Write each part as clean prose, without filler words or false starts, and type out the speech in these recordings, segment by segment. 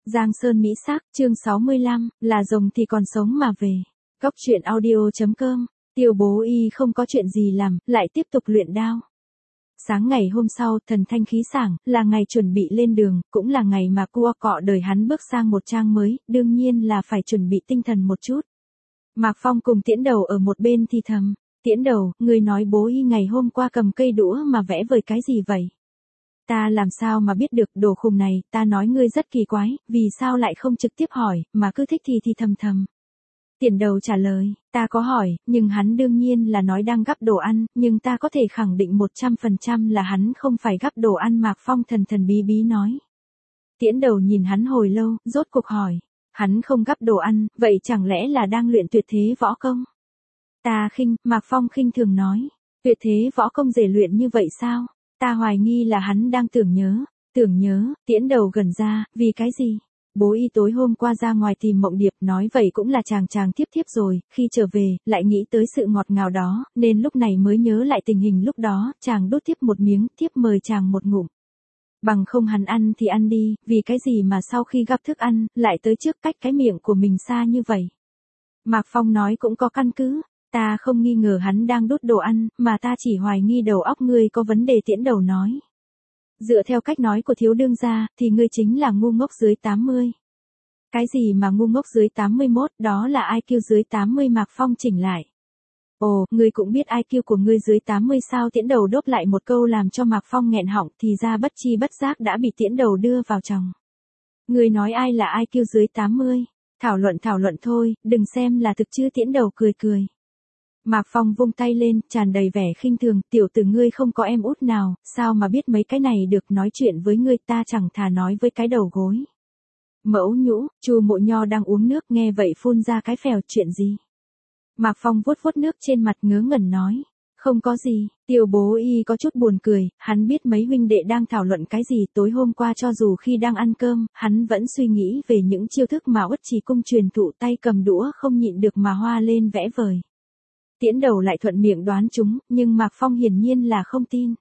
Giang Sơn Mỹ Sắc, chương 65, là rồng thì còn sống mà về. Góc truyện audio.com, Tiêu Bố Y không có chuyện gì làm, lại tiếp tục luyện đao. Sáng ngày hôm sau, thần thanh khí sảng, là ngày chuẩn bị lên đường, cũng là ngày mà cua cọ đời hắn bước sang một trang mới, đương nhiên là phải chuẩn bị tinh thần một chút. Mạc Phong cùng Tiễn Đầu ở một bên thì thầm, Tiễn Đầu, người nói Bố Y ngày hôm qua cầm cây đũa mà vẽ vời cái gì vậy? Ta làm sao mà biết được đồ khùng này, ta nói ngươi rất kỳ quái, vì sao lại không trực tiếp hỏi, mà cứ thích thì thầm thầm. Tiễn Đầu trả lời, ta có hỏi, nhưng hắn đương nhiên là nói đang gắp đồ ăn, nhưng ta có thể khẳng định 100% là hắn không phải gắp đồ ăn. Mạc Phong thần thần bí bí nói. Tiễn Đầu nhìn hắn hồi lâu, rốt cuộc hỏi, hắn không gắp đồ ăn, vậy chẳng lẽ là đang luyện tuyệt thế võ công? Ta khinh, Mạc Phong khinh thường nói, tuyệt thế võ công dễ luyện như vậy sao? Ta hoài nghi là hắn đang tưởng nhớ, Tiễn Đầu gần ra, vì cái gì? Bố Y tối hôm qua ra ngoài tìm Mộng Điệp, nói vậy cũng là chàng tiếp rồi, khi trở về, lại nghĩ tới sự ngọt ngào đó, nên lúc này mới nhớ lại tình hình lúc đó, chàng đút tiếp một miếng, tiếp mời chàng một ngụm. Bằng không hắn ăn thì ăn đi, vì cái gì mà sau khi gặp thức ăn, lại tới trước cách cái miệng của mình xa như vậy? Mạc Phong nói cũng có căn cứ. Ta không nghi ngờ hắn đang đút đồ ăn, mà ta chỉ hoài nghi đầu óc ngươi có vấn đề. Tiễn Đầu nói. Dựa theo cách nói của thiếu đương gia, thì ngươi chính là ngu ngốc dưới 80. Cái gì mà ngu ngốc dưới 81, đó là IQ dưới 80. Mạc Phong chỉnh lại. Ồ, ngươi cũng biết IQ của ngươi dưới 80 sao? Tiễn Đầu đốt lại một câu làm cho Mạc Phong nghẹn họng, thì ra bất chi bất giác đã bị Tiễn Đầu đưa vào chòng. Ngươi nói ai là IQ dưới 80? Thảo luận thôi, đừng xem là thực chứ. Tiễn Đầu cười. Mạc Phong vung tay lên, tràn đầy vẻ khinh thường, tiểu tử ngươi không có em út nào, sao mà biết mấy cái này được? Nói chuyện với ngươi ta chẳng thà nói với cái đầu gối. Mẫu nhũ, Chu Mộ Nho đang uống nước nghe vậy phun ra cái phèo, chuyện gì? Mạc Phong vuốt nước trên mặt ngớ ngẩn nói, không có gì. Tiêu Bố Y có chút buồn cười, hắn biết mấy huynh đệ đang thảo luận cái gì. Tối hôm qua cho dù khi đang ăn cơm, hắn vẫn suy nghĩ về những chiêu thức mà Uất Trì Cung truyền thụ, tay cầm đũa không nhịn được mà hoa lên vẽ vời. Tiễn Đầu lại thuận miệng đoán chúng, nhưng Mạc Phong hiển nhiên là không tin.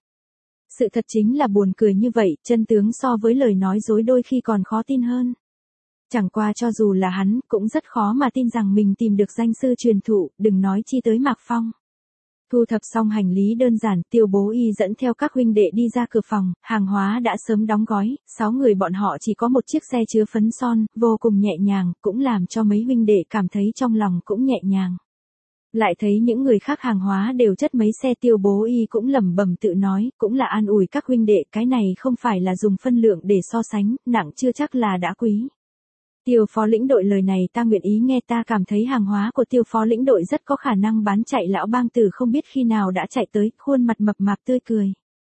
Sự thật chính là buồn cười như vậy, chân tướng so với lời nói dối đôi khi còn khó tin hơn. Chẳng qua cho dù là hắn, cũng rất khó mà tin rằng mình tìm được danh sư truyền thụ, đừng nói chi tới Mạc Phong. Thu thập xong hành lý đơn giản, Tiêu Bố Y dẫn theo các huynh đệ đi ra cửa phòng, hàng hóa đã sớm đóng gói, 6 người bọn họ chỉ có một chiếc xe chứa phấn son, vô cùng nhẹ nhàng, cũng làm cho mấy huynh đệ cảm thấy trong lòng cũng nhẹ nhàng. Lại thấy những người khác hàng hóa đều chất mấy xe. Tiêu Bố Y cũng lẩm bẩm tự nói, cũng là an ủi các huynh đệ, cái này không phải là dùng phân lượng để so sánh, nặng chưa chắc là đã quý. Tiêu phó lĩnh đội, lời này ta nguyện ý nghe. Ta cảm thấy hàng hóa của Tiêu phó lĩnh đội rất có khả năng bán chạy. Lão Bang Tử không biết khi nào đã chạy tới, khuôn mặt mập mạp tươi cười.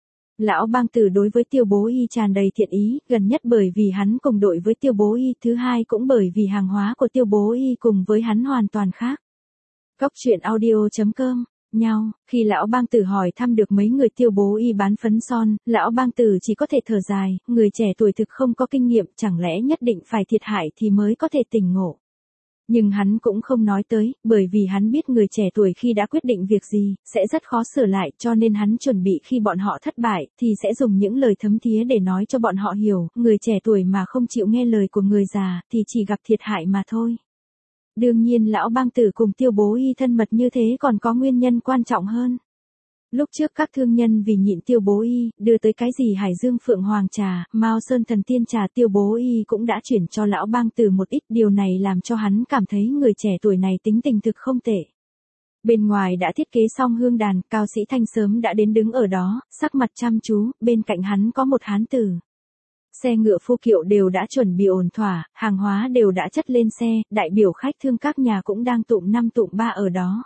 Lão Bang Tử đối với Tiêu Bố Y tràn đầy thiện ý, gần nhất bởi vì hắn cùng đội với Tiêu Bố Y, thứ hai cũng bởi vì hàng hóa của Tiêu Bố Y cùng với hắn hoàn toàn khác. Góc truyện audio.com, nhau, khi Lão Bang Tử hỏi thăm được mấy người Tiêu Bố Y bán phấn son, Lão Bang Tử chỉ có thể thở dài, người trẻ tuổi thực không có kinh nghiệm, chẳng lẽ nhất định phải thiệt hại thì mới có thể tỉnh ngộ. Nhưng hắn cũng không nói tới, bởi vì hắn biết người trẻ tuổi khi đã quyết định việc gì, sẽ rất khó sửa lại, cho nên hắn chuẩn bị khi bọn họ thất bại, thì sẽ dùng những lời thấm thía để nói cho bọn họ hiểu, người trẻ tuổi mà không chịu nghe lời của người già, thì chỉ gặp thiệt hại mà thôi. Đương nhiên Lão Bang Tử cùng Tiêu Bố Y thân mật như thế còn có nguyên nhân quan trọng hơn. Lúc trước các thương nhân vì nhịn Tiêu Bố Y, đưa tới cái gì Hải Dương Phượng Hoàng trà, Mao Sơn Thần Tiên trà, Tiêu Bố Y cũng đã chuyển cho Lão Bang Tử một ít. Điều này làm cho hắn cảm thấy người trẻ tuổi này tính tình thực không tệ. Bên ngoài đã thiết kế xong hương đàn, Cao Sĩ Thanh sớm đã đến đứng ở đó, sắc mặt chăm chú, bên cạnh hắn có một hán tử. Xe ngựa phu kiệu đều đã chuẩn bị ổn thỏa, hàng hóa đều đã chất lên xe, đại biểu khách thương các nhà cũng đang tụm 5 tụm 3 ở đó.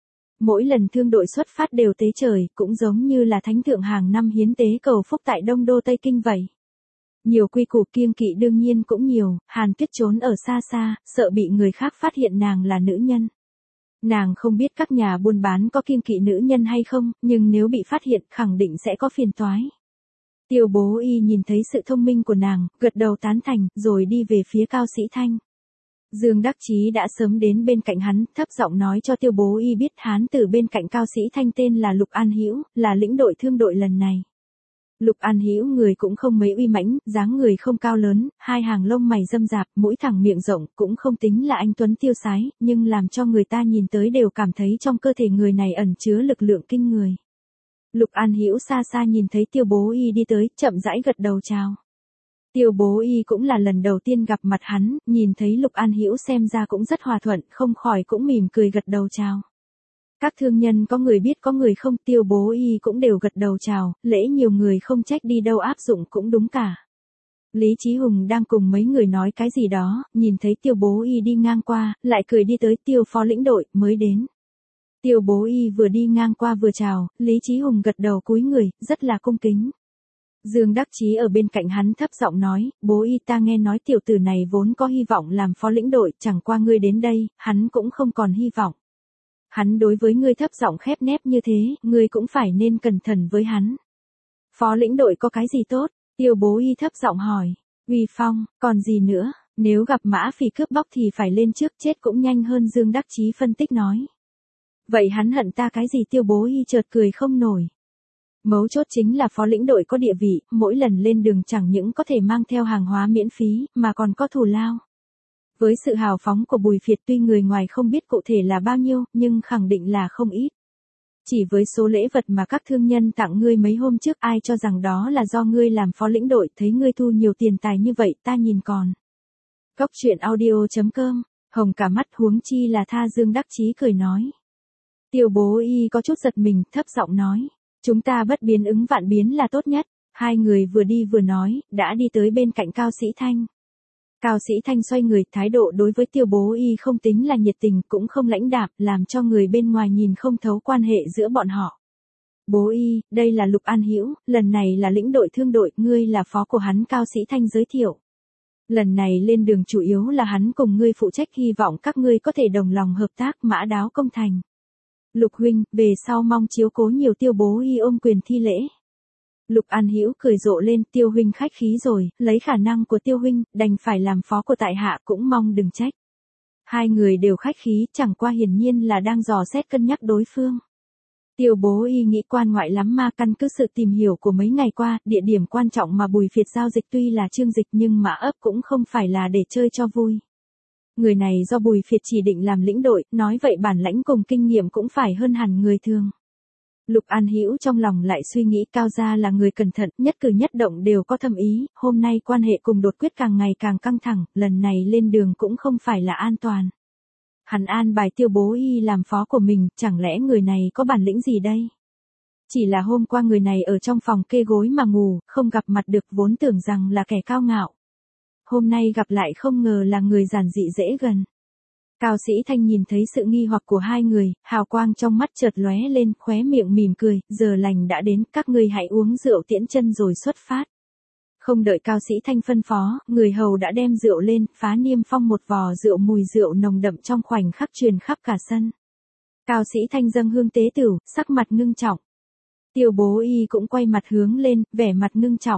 Mỗi lần thương đội xuất phát đều tế trời, cũng giống như là thánh thượng hàng năm hiến tế cầu phúc tại Đông Đô Tây Kinh vậy. Nhiều quy củ kiêng kỵ đương nhiên cũng nhiều, Hàn Tuyết trốn ở xa xa, sợ bị người khác phát hiện nàng là nữ nhân. Nàng không biết các nhà buôn bán có kiêng kỵ nữ nhân hay không, nhưng nếu bị phát hiện khẳng định sẽ có phiền toái. Tiêu Bố Y nhìn thấy sự thông minh của nàng, gật đầu tán thành, rồi đi về phía Cao Sĩ Thanh. Dương Đắc Chí đã sớm đến bên cạnh hắn, thấp giọng nói cho Tiêu Bố Y biết hán tử bên cạnh Cao Sĩ Thanh tên là Lục An Hữu, là lĩnh đội thương đội lần này. Lục An Hữu người cũng không mấy uy mãnh, dáng người không cao lớn, hai hàng lông mày rậm rạp, mũi thẳng miệng rộng, cũng không tính là anh tuấn tiêu sái, nhưng làm cho người ta nhìn tới đều cảm thấy trong cơ thể người này ẩn chứa lực lượng kinh người. Lục An Hữu xa xa nhìn thấy Tiêu Bố Y đi tới, chậm rãi gật đầu chào. Tiêu Bố Y cũng là lần đầu tiên gặp mặt hắn, nhìn thấy Lục An Hữu xem ra cũng rất hòa thuận, không khỏi cũng mỉm cười gật đầu chào. Các thương nhân có người biết có người không, Tiêu Bố Y cũng đều gật đầu chào, lễ nhiều người không trách đi đâu áp dụng cũng đúng cả. Lý Chí Hùng đang cùng mấy người nói cái gì đó, nhìn thấy Tiêu Bố Y đi ngang qua, lại cười đi tới Tiêu phó lĩnh đội, mới đến. Tiêu Bố Y vừa đi ngang qua vừa chào, Lý Chí Hùng gật đầu cúi người, rất là cung kính. Dương Đắc Chí ở bên cạnh hắn thấp giọng nói, Bố Y ta nghe nói tiểu tử này vốn có hy vọng làm phó lĩnh đội, chẳng qua ngươi đến đây, hắn cũng không còn hy vọng. Hắn đối với ngươi thấp giọng khép nép như thế, ngươi cũng phải nên cẩn thận với hắn. Phó lĩnh đội có cái gì tốt? Tiêu Bố Y thấp giọng hỏi. Uy phong, còn gì nữa, nếu gặp Mã Phỉ cướp bóc thì phải lên trước, chết cũng nhanh hơn. Dương Đắc Chí phân tích nói. Vậy hắn hận ta cái gì? Tiêu Bố Y chợt cười không nổi. Mấu chốt chính là phó lĩnh đội có địa vị, mỗi lần lên đường chẳng những có thể mang theo hàng hóa miễn phí, mà còn có thù lao. Với sự hào phóng của Bùi Việt tuy người ngoài không biết cụ thể là bao nhiêu, nhưng khẳng định là không ít. Chỉ với số lễ vật mà các thương nhân tặng ngươi mấy hôm trước, ai cho rằng đó là do ngươi làm phó lĩnh đội, thấy ngươi thu nhiều tiền tài như vậy ta nhìn còn. Cốc truyện audio.com, hồng cả mắt huống chi là tha. Dương Đắc Chí cười nói. Tiêu Bố Y có chút giật mình, thấp giọng nói. Chúng ta bất biến ứng vạn biến là tốt nhất. Hai người vừa đi vừa nói, đã đi tới bên cạnh Cao Sĩ Thanh. Cao Sĩ Thanh xoay người, thái độ đối với Tiêu Bố Y không tính là nhiệt tình, cũng không lãnh đạm, làm cho người bên ngoài nhìn không thấu quan hệ giữa bọn họ. Bố Y, đây là Lục An Hữu, lần này là lĩnh đội thương đội, ngươi là phó của hắn. Cao Sĩ Thanh giới thiệu. Lần này lên đường chủ yếu là hắn cùng ngươi phụ trách, hy vọng các ngươi có thể đồng lòng hợp tác, mã đáo công thành. Lục huynh, về sau mong chiếu cố nhiều. Tiêu Bố Y ôm quyền thi lễ. Lục An Hữu cười rộ lên, Tiêu huynh khách khí rồi, lấy khả năng của Tiêu huynh, đành phải làm phó của tại hạ, cũng mong đừng trách. Hai người đều khách khí, chẳng qua hiển nhiên là đang dò xét cân nhắc đối phương. Tiêu Bố Y nghĩ quan ngoại lắm mà, căn cứ sự tìm hiểu của mấy ngày qua, địa điểm quan trọng mà Bùi Việt giao dịch tuy là Trương Dịch nhưng mà ấp cũng không phải là để chơi cho vui. Người này do Bùi Việt chỉ định làm lĩnh đội, nói vậy bản lãnh cùng kinh nghiệm cũng phải hơn hẳn người thường. Lục An Hữu trong lòng lại suy nghĩ, Cao gia là người cẩn thận, nhất cử nhất động đều có thâm ý, hôm nay quan hệ cùng Đột Quyết càng ngày càng căng thẳng, lần này lên đường cũng không phải là an toàn. Hắn an bài Tiêu Bố Y làm phó của mình, chẳng lẽ người này có bản lĩnh gì đây? Chỉ là hôm qua người này ở trong phòng kê gối mà ngủ, không gặp mặt được, vốn tưởng rằng là kẻ cao ngạo. Hôm nay gặp lại không ngờ là người giản dị dễ gần. Cao Sĩ Thanh nhìn thấy sự nghi hoặc của hai người, hào quang trong mắt chợt lóe lên, khóe miệng mỉm cười, giờ lành đã đến, các ngươi hãy uống rượu tiễn chân rồi xuất phát. Không đợi Cao Sĩ Thanh phân phó, người hầu đã đem rượu lên, phá niêm phong một vò rượu, mùi rượu nồng đậm trong khoảnh khắc truyền khắp cả sân. Cao Sĩ Thanh dâng hương tế tửu, sắc mặt ngưng trọng. Tiêu Bố Y cũng quay mặt hướng lên, vẻ mặt ngưng trọng.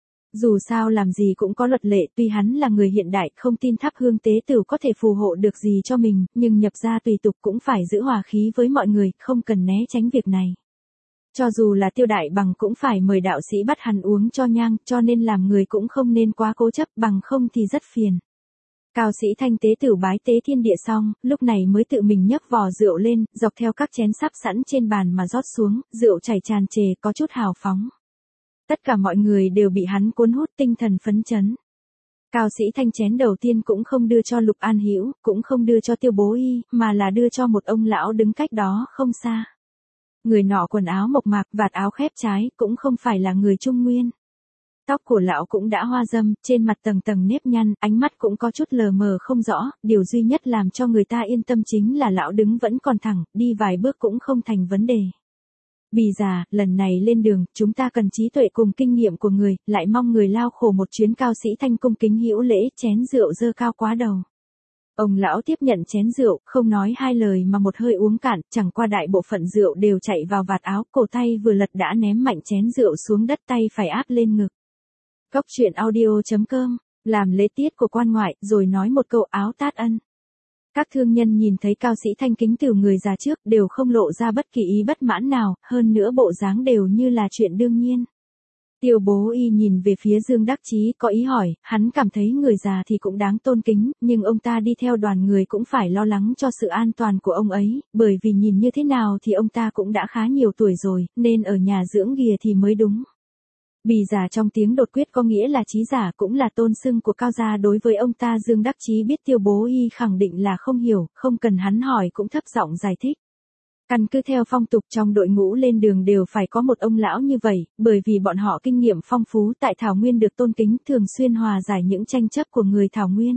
Dù sao làm gì cũng có luật lệ, tuy hắn là người hiện đại, không tin thắp hương tế tửu có thể phù hộ được gì cho mình, nhưng nhập gia tùy tục cũng phải giữ hòa khí với mọi người, không cần né tránh việc này. Cho dù là Tiêu Đại Bằng cũng phải mời đạo sĩ bắt hắn uống cho nhang, cho nên làm người cũng không nên quá cố chấp, bằng không thì rất phiền. Cao Sĩ Thanh tế tửu bái tế thiên địa xong, lúc này mới tự mình nhấc vò rượu lên, dọc theo các chén sắp sẵn trên bàn mà rót xuống, rượu chảy tràn trề, có chút hào phóng. Tất cả mọi người đều bị hắn cuốn hút, tinh thần phấn chấn. Cao Sĩ Thanh chén đầu tiên cũng không đưa cho Lục An Hữu, cũng không đưa cho Tiêu Bố Y, mà là đưa cho một ông lão đứng cách đó không xa. Người nọ quần áo mộc mạc, vạt áo khép trái, cũng không phải là người Trung Nguyên. Tóc của lão cũng đã hoa râm, trên mặt tầng tầng nếp nhăn, ánh mắt cũng có chút lờ mờ không rõ, điều duy nhất làm cho người ta yên tâm chính là lão đứng vẫn còn thẳng, đi vài bước cũng không thành vấn đề. Bì già, lần này lên đường, chúng ta cần trí tuệ cùng kinh nghiệm của người, lại mong người lao khổ một chuyến. Cao Sĩ Thanh cung kính hữu lễ, chén rượu dơ cao quá đầu. Ông lão tiếp nhận chén rượu, không nói hai lời mà một hơi uống cạn, chẳng qua đại bộ phận rượu đều chạy vào vạt áo, cổ tay vừa lật đã ném mạnh chén rượu xuống đất, tay phải áp lên ngực. Cốc truyện audio.com, làm lễ tiết của quan ngoại, rồi nói một câu áo tát ân. Các thương nhân nhìn thấy Cao Sĩ Thanh kính từ người già trước, đều không lộ ra bất kỳ ý bất mãn nào, hơn nữa bộ dáng đều như là chuyện đương nhiên. Tiêu Bố Y nhìn về phía Dương Đắc Chí có ý hỏi, hắn cảm thấy người già thì cũng đáng tôn kính, nhưng ông ta đi theo đoàn người cũng phải lo lắng cho sự an toàn của ông ấy, bởi vì nhìn như thế nào thì ông ta cũng đã khá nhiều tuổi rồi, nên ở nhà dưỡng ghìa thì mới đúng. Bì giả trong tiếng đột quyết có nghĩa là trí giả, cũng là tôn xưng của cao gia đối với ông ta. Dương Đắc Chí biết Tiêu Bố Y khẳng định là không hiểu, không cần hắn hỏi cũng thấp giọng giải thích. Căn cứ theo phong tục trong đội ngũ lên đường đều phải có một ông lão như vậy, bởi vì bọn họ kinh nghiệm phong phú tại Thảo Nguyên được tôn kính, thường xuyên hòa giải những tranh chấp của người Thảo Nguyên.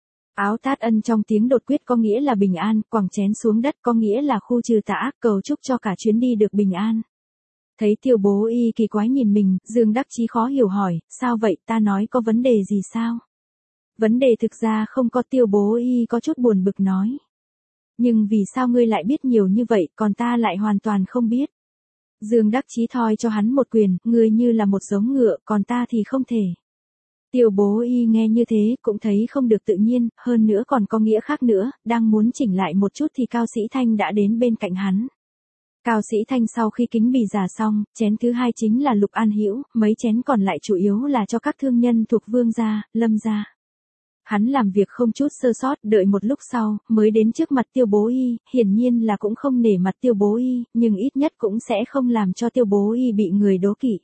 Áo tát ân trong tiếng đột quyết có nghĩa là bình an, quẳng chén xuống đất có nghĩa là khu trừ tà ác, cầu chúc cho cả chuyến đi được bình an. Thấy Tiêu Bố Y kỳ quái nhìn mình, Dương Đắc Chí khó hiểu hỏi, sao vậy, ta nói có vấn đề gì sao? Vấn đề thực ra không có. Tiêu Bố Y có chút buồn bực nói. Nhưng vì sao ngươi lại biết nhiều như vậy, còn ta lại hoàn toàn không biết? Dương Đắc Chí thoi cho hắn một quyền, ngươi như là một giống ngựa, còn ta thì không thể. Tiêu Bố Y nghe như thế, cũng thấy không được tự nhiên, hơn nữa còn có nghĩa khác nữa, đang muốn chỉnh lại một chút thì Cao Sĩ Thanh đã đến bên cạnh hắn. Cao Sĩ Thanh sau khi kính bì giả xong, chén thứ hai chính là Lục An Hữu, mấy chén còn lại chủ yếu là cho các thương nhân thuộc Vương gia, Lâm gia. Hắn làm việc không chút sơ sót, đợi một lúc sau, mới đến trước mặt Tiêu Bố Y, hiển nhiên là cũng không nể mặt Tiêu Bố Y, nhưng ít nhất cũng sẽ không làm cho Tiêu Bố Y bị người đố kỵ.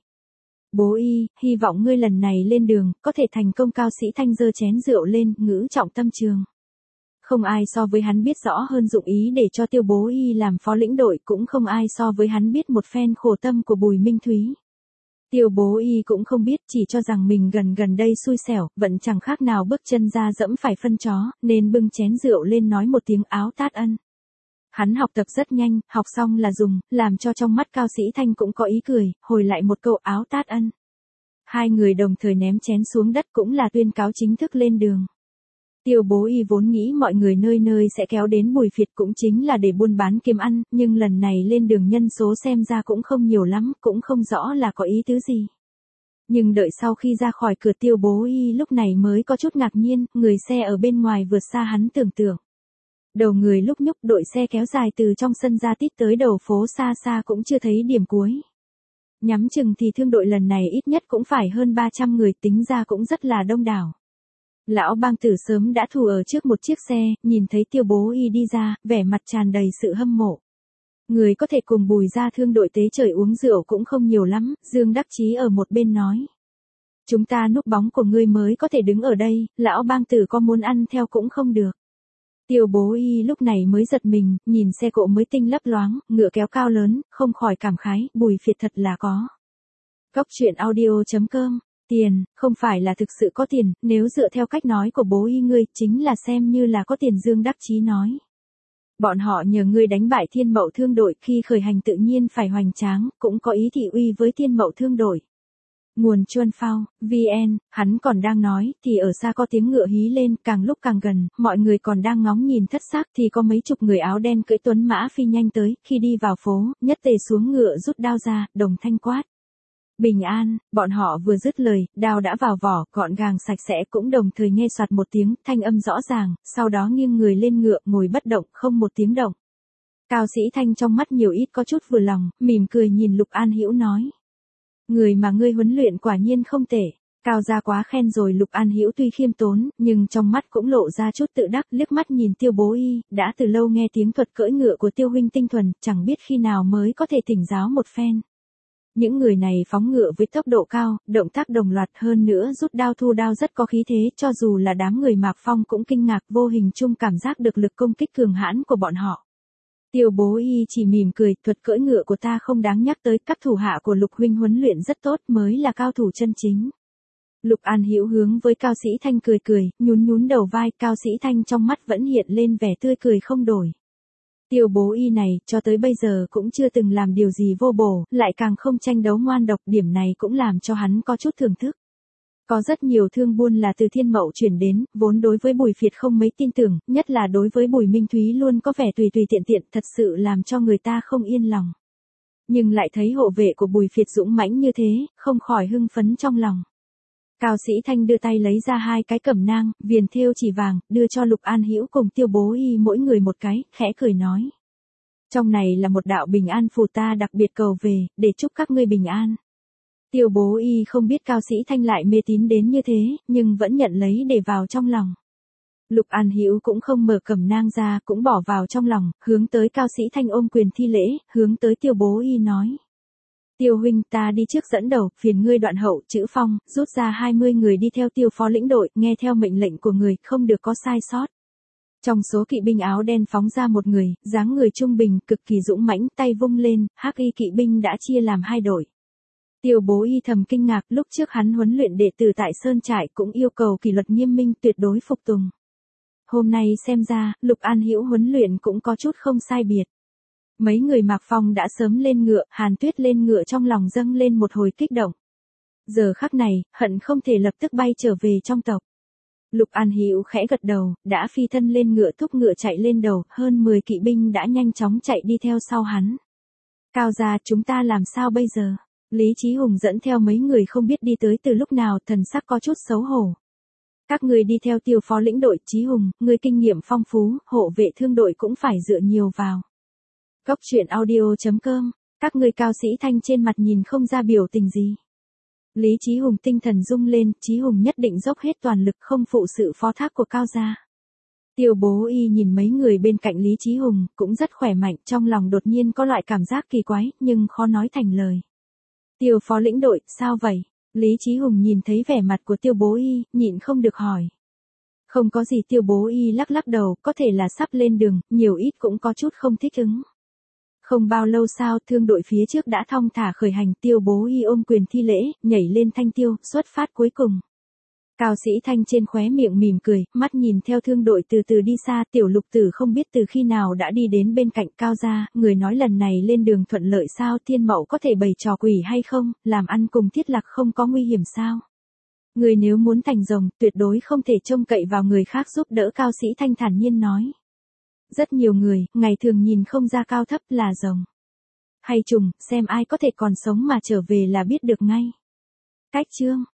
Bố Y, hy vọng ngươi lần này lên đường, có thể thành công. Cao Sĩ Thanh giơ chén rượu lên, ngữ trọng tâm trường. Không ai so với hắn biết rõ hơn dụng ý để cho Tiêu Bố Y làm phó lĩnh đội, cũng không ai so với hắn biết một phen khổ tâm của Bùi Minh Thúy. Tiêu Bố Y cũng không biết, chỉ cho rằng mình gần đây xui xẻo, vẫn chẳng khác nào bước chân ra dẫm phải phân chó, nên bưng chén rượu lên nói một tiếng áo tát ân. Hắn học tập rất nhanh, học xong là dùng, làm cho trong mắt Cao Sĩ Thanh cũng có ý cười, hồi lại một câu áo tát ân. Hai người đồng thời ném chén xuống đất, cũng là tuyên cáo chính thức lên đường. Tiêu Bố Y vốn nghĩ mọi người nơi nơi sẽ kéo đến Bùi Phiệt cũng chính là để buôn bán kiếm ăn, nhưng lần này lên đường nhân số xem ra cũng không nhiều lắm, cũng không rõ là có ý tứ gì. Nhưng đợi sau khi ra khỏi cửa, Tiêu Bố Y lúc này mới có chút ngạc nhiên, người xe ở bên ngoài vượt xa hắn tưởng tượng. Đầu người lúc nhúc, đội xe kéo dài từ trong sân ra tít tới đầu phố, xa xa cũng chưa thấy điểm cuối. Nhắm chừng thì thương đội lần này ít nhất cũng phải hơn 300 người, tính ra cũng rất là đông đảo. Lão Bang Tử sớm đã thủ ở trước một chiếc xe, nhìn thấy Tiêu Bố Y đi ra, vẻ mặt tràn đầy sự hâm mộ. Người có thể cùng Bùi gia thương đội tế trời uống rượu cũng không nhiều lắm, Dương Đắc Chí ở một bên nói. Chúng ta núp bóng của ngươi mới có thể đứng ở đây, Lão Bang Tử có muốn ăn theo cũng không được. Tiêu Bố Y lúc này mới giật mình, nhìn xe cộ mới tinh lấp loáng, ngựa kéo cao lớn, không khỏi cảm khái, Bùi Phiệt thật là có. Góc truyện audio.com. Tiền, không phải là thực sự có tiền, nếu dựa theo cách nói của Bố Y ngươi, chính là xem như là có tiền. Dương Đắc Chí nói. Bọn họ nhờ ngươi đánh bại Thiên Mậu thương đội, khi khởi hành tự nhiên phải hoành tráng, cũng có ý thị uy với Thiên Mậu thương đội. Nguồn Chuan Phao, VN, hắn còn đang nói, thì ở xa có tiếng ngựa hí lên, càng lúc càng gần, mọi người còn đang ngóng nhìn thất xác thì có mấy chục người áo đen cưỡi tuấn mã phi nhanh tới, khi đi vào phố, nhất tề xuống ngựa rút đao ra, đồng thanh quát. Bình an, bọn họ vừa dứt lời, đao đã vào vỏ, gọn gàng sạch sẽ, cũng đồng thời nghe soạt một tiếng, thanh âm rõ ràng, sau đó nghiêng người lên ngựa, ngồi bất động, không một tiếng động. Cao Sĩ Thanh trong mắt nhiều ít có chút vừa lòng, mỉm cười nhìn Lục An Hữu nói. Người mà ngươi huấn luyện quả nhiên không tệ. Cao gia quá khen rồi. Lục An Hữu tuy khiêm tốn, nhưng trong mắt cũng lộ ra chút tự đắc, liếc mắt nhìn Tiêu Bố Y, đã từ lâu nghe tiếng thuật cưỡi ngựa của Tiêu huynh tinh thuần, chẳng biết khi nào mới có thể thỉnh giáo một phen. Những người này phóng ngựa với tốc độ cao, động tác đồng loạt, hơn nữa rút đao thu đao rất có khí thế, cho dù là đám người Mạc Phong cũng kinh ngạc, vô hình chung cảm giác được lực công kích cường hãn của bọn họ. Tiêu Bố Y chỉ mỉm cười, thuật cưỡi ngựa của ta không đáng nhắc tới, các thủ hạ của Lục huynh huấn luyện rất tốt, mới là cao thủ chân chính. Lục An Hữu hướng với Cao Sĩ Thanh cười cười, nhún đầu vai. Cao Sĩ Thanh trong mắt vẫn hiện lên vẻ tươi cười không đổi. Tiêu Bố Y này, cho tới bây giờ cũng chưa từng làm điều gì vô bổ, lại càng không tranh đấu ngoan độc, điểm này cũng làm cho hắn có chút thưởng thức. Có rất nhiều thương buôn là từ Thiên Mậu chuyển đến, vốn đối với Bùi Phiệt không mấy tin tưởng, nhất là đối với Bùi Minh Thúy luôn có vẻ tùy tiện, thật sự làm cho người ta không yên lòng. Nhưng lại thấy hộ vệ của Bùi Phiệt dũng mãnh như thế, không khỏi hưng phấn trong lòng. Cao Sĩ Thanh đưa tay lấy ra hai cái cẩm nang, viền thêu chỉ vàng, đưa cho Lục An Hữu cùng Tiêu Bố Y mỗi người một cái, khẽ cười nói. Trong này là một đạo bình an phù, ta đặc biệt cầu về, để chúc các ngươi bình an. Tiêu Bố Y không biết Cao Sĩ Thanh lại mê tín đến như thế, nhưng vẫn nhận lấy để vào trong lòng. Lục An Hữu cũng không mở cẩm nang ra, cũng bỏ vào trong lòng, hướng tới Cao Sĩ Thanh ôm quyền thi lễ, hướng tới Tiêu Bố Y nói. Tiêu huynh, ta đi trước dẫn đầu, phiền ngươi đoạn hậu, chữ phong, rút ra 20 người đi theo Tiêu phó lĩnh đội, nghe theo mệnh lệnh của người, không được có sai sót. Trong số kỵ binh áo đen phóng ra một người, dáng người trung bình, cực kỳ dũng mãnh, tay vung lên, hắc y kỵ binh đã chia làm 2 đội. Tiêu Bố Y thầm kinh ngạc, lúc trước hắn huấn luyện đệ tử tại Sơn Trại cũng yêu cầu kỷ luật nghiêm minh, tuyệt đối phục tùng. Hôm nay xem ra, Lục An Hữu huấn luyện cũng có chút không sai biệt. Mấy người Mạc Phong đã sớm lên ngựa, Hàn Tuyết lên ngựa trong lòng dâng lên một hồi kích động. Giờ khắc này, hận không thể lập tức bay trở về trong tộc. Lục An Hữu khẽ gật đầu, đã phi thân lên ngựa thúc ngựa chạy lên đầu, hơn 10 kỵ binh đã nhanh chóng chạy đi theo sau hắn. Cao gia, chúng ta làm sao bây giờ? Lý Chí Hùng dẫn theo mấy người không biết đi tới từ lúc nào, thần sắc có chút xấu hổ. Các người đi theo Tiêu phó lĩnh đội, Chí Hùng, người kinh nghiệm phong phú, hộ vệ thương đội cũng phải dựa nhiều vào. Cốc truyện audio.com, các người Cao Sĩ Thanh trên mặt nhìn không ra biểu tình gì. Lý Chí Hùng tinh thần rung lên, Chí Hùng nhất định dốc hết toàn lực không phụ sự phó thác của Cao gia. Tiêu Bố Y nhìn mấy người bên cạnh Lý Chí Hùng, cũng rất khỏe mạnh, trong lòng đột nhiên có loại cảm giác kỳ quái, nhưng khó nói thành lời. Tiêu phó lĩnh đội, sao vậy? Lý Chí Hùng nhìn thấy vẻ mặt của Tiêu Bố Y, nhịn không được hỏi. Không có gì, Tiêu Bố Y lắc lắc đầu, có thể là sắp lên đường, nhiều ít cũng có chút không thích ứng. Không bao lâu sau, thương đội phía trước đã thong thả khởi hành, Tiêu Bố Y ôm quyền thi lễ, nhảy lên thanh tiêu, xuất phát cuối cùng. Cao Sĩ Thanh trên khóe miệng mỉm cười, mắt nhìn theo thương đội từ từ đi xa, Tiểu Lục Tử không biết từ khi nào đã đi đến bên cạnh Cao gia, người nói lần này lên đường thuận lợi sao, Thiên Mậu có thể bày trò quỷ hay không, làm ăn cùng Thiết Lạc không có nguy hiểm sao? Người nếu muốn thành rồng, tuyệt đối không thể trông cậy vào người khác giúp đỡ, Cao Sĩ Thanh thản nhiên nói. Rất nhiều người, ngày thường nhìn không ra cao thấp là rồng hay trùng, xem ai có thể còn sống mà trở về là biết được ngay. Cách chương